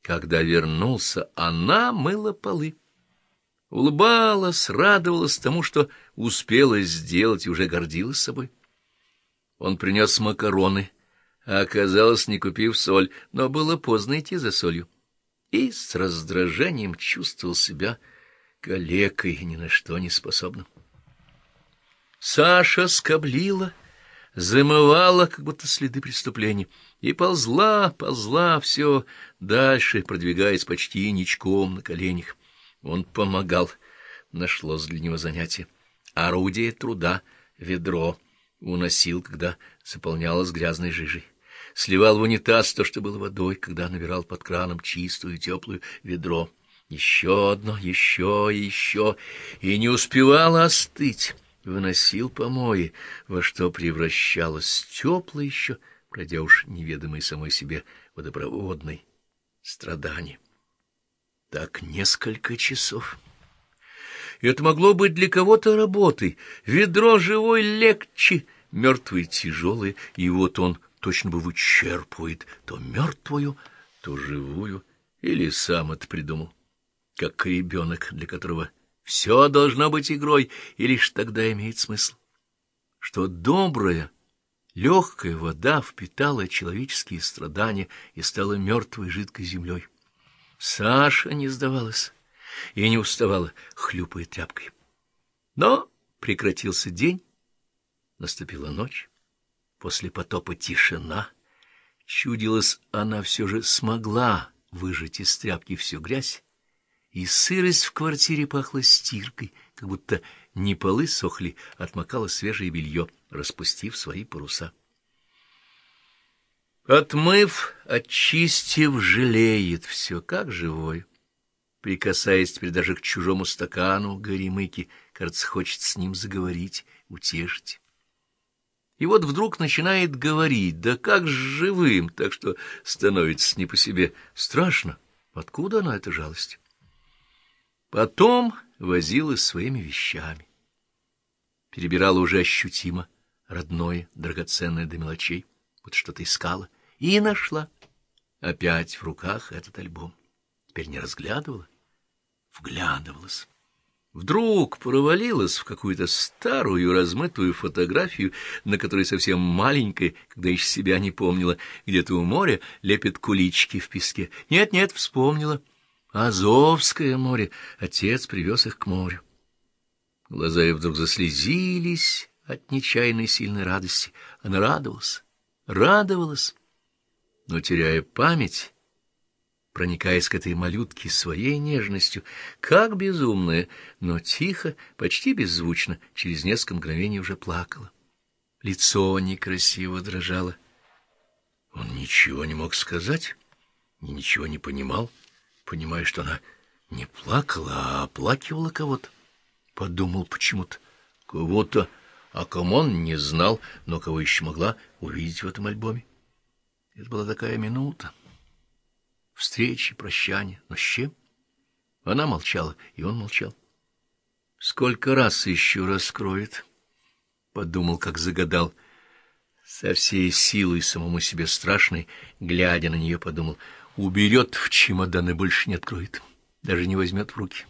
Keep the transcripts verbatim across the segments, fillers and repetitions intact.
Когда вернулся, она мыла полы. Улыбалась, радовалась тому, что успела сделать, и уже гордилась собой. Он принес макароны, а оказалось, не купив соль, но было поздно идти за солью. И с раздражением чувствовал себя калекой, ни на что не способным. Саша скоблила, замывала, как будто следы преступлений, и ползла, ползла все дальше, продвигаясь почти ничком на коленях. Он помогал, нашлось для него занятие. Орудие труда, ведро, уносил, когда заполнялось грязной жижей. Сливал в унитаз то, что было водой, когда набирал под краном чистую теплую ведро. Еще одно, еще и еще, и не успевало остыть. Выносил помои, во что превращалось теплое еще, пройдя уж неведомой самой себе водопроводной страдания. Так несколько часов. Это могло быть для кого-то работой. Ведро живой легче, мертвый тяжелый, и вот он точно бы вычерпывает то мертвую, то живую, или сам это придумал, как ребенок, для которого все должно быть игрой, и лишь тогда имеет смысл, что добрая, легкая вода впитала человеческие страдания и стала мертвой жидкой землей. Саша не сдавалась и не уставала, хлюпая тряпкой. Но прекратился день, наступила ночь, после потопа тишина. Чудилось, она все же смогла выжать из тряпки всю грязь, и сырость в квартире пахла стиркой, как будто не полы сохли, отмокало свежее белье, распустив свои паруса. Отмыв, очистив, жалеет все, как живой. Прикасаясь теперь даже к чужому стакану горемыки, кажется, хочет с ним заговорить, утешить. И вот вдруг начинает говорить, да как с живым, так что становится не по себе. Страшно. Откуда она, эта жалость? Потом возилась своими вещами. Перебирала уже ощутимо, родное, драгоценное до мелочей. Вот что-то искала. И нашла. Опять в руках этот альбом. Теперь не разглядывала, вглядывалась. Вдруг провалилась в какую-то старую размытую фотографию, на которой совсем маленькая, когда еще себя не помнила, где-то у моря лепит кулички в песке. Нет-нет, вспомнила. Азовское море. Отец привез их к морю. Глаза ее вдруг заслезились от нечаянной сильной радости. Она радовалась, радовалась, но, теряя память, проникаясь к этой малютке своей нежностью, как безумная, но тихо, почти беззвучно, через несколько мгновений уже плакала. Лицо некрасиво дрожало. Он ничего не мог сказать, и ничего не понимал, понимая, что она не плакала, а оплакивала кого-то. Подумал почему-то. Кого-то, о ком он не знал, но кого еще могла увидеть в этом альбоме. Это была такая минута. Встречи, прощания. Но с чем? Она молчала, и он молчал. Сколько раз еще раскроет? Подумал, как загадал. Со всей силой самому себе страшной, глядя на нее, подумал, уберет в чемодан и больше не откроет, даже не возьмет в руки.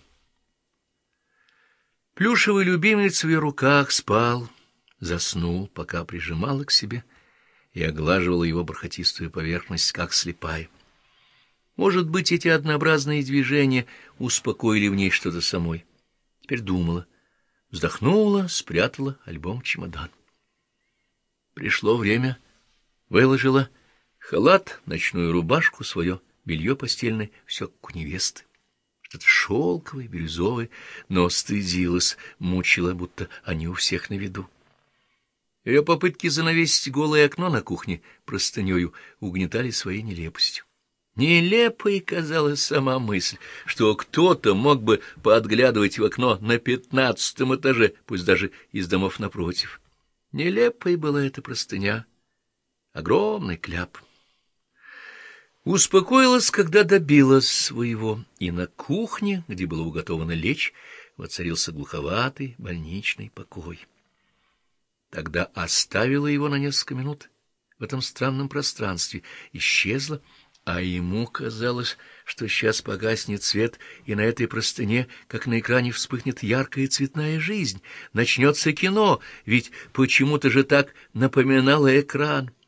Плюшевый любимец в ее руках спал, заснул, пока прижимала к себе и оглаживала его бархатистую поверхность, как слепая. Может быть, эти однообразные движения успокоили в ней что-то самой. Теперь думала, вздохнула, спрятала альбом в чемодан. Пришло время, выложила халат, ночную рубашку, свое белье постельное, все как у невесты. Что-то шелковое, бирюзовое, но стыдилась, мучила, будто они у всех на виду. Ее попытки занавесить голое окно на кухне простынею угнетали своей нелепостью. Нелепой казалась сама мысль, что кто-то мог бы подглядывать в окно на пятнадцатом этаже, пусть даже из домов напротив. Нелепой была эта простыня, огромный кляп. Успокоилась, когда добилась своего, и на кухне, где было уготовано лечь, воцарился глуховатый больничный покой. Тогда оставила его на несколько минут в этом странном пространстве, исчезла, А ему казалось, что сейчас погаснет свет, и на этой простыне, как на экране, вспыхнет яркая цветная жизнь. Начнется кино, ведь почему-то же так напоминало экран.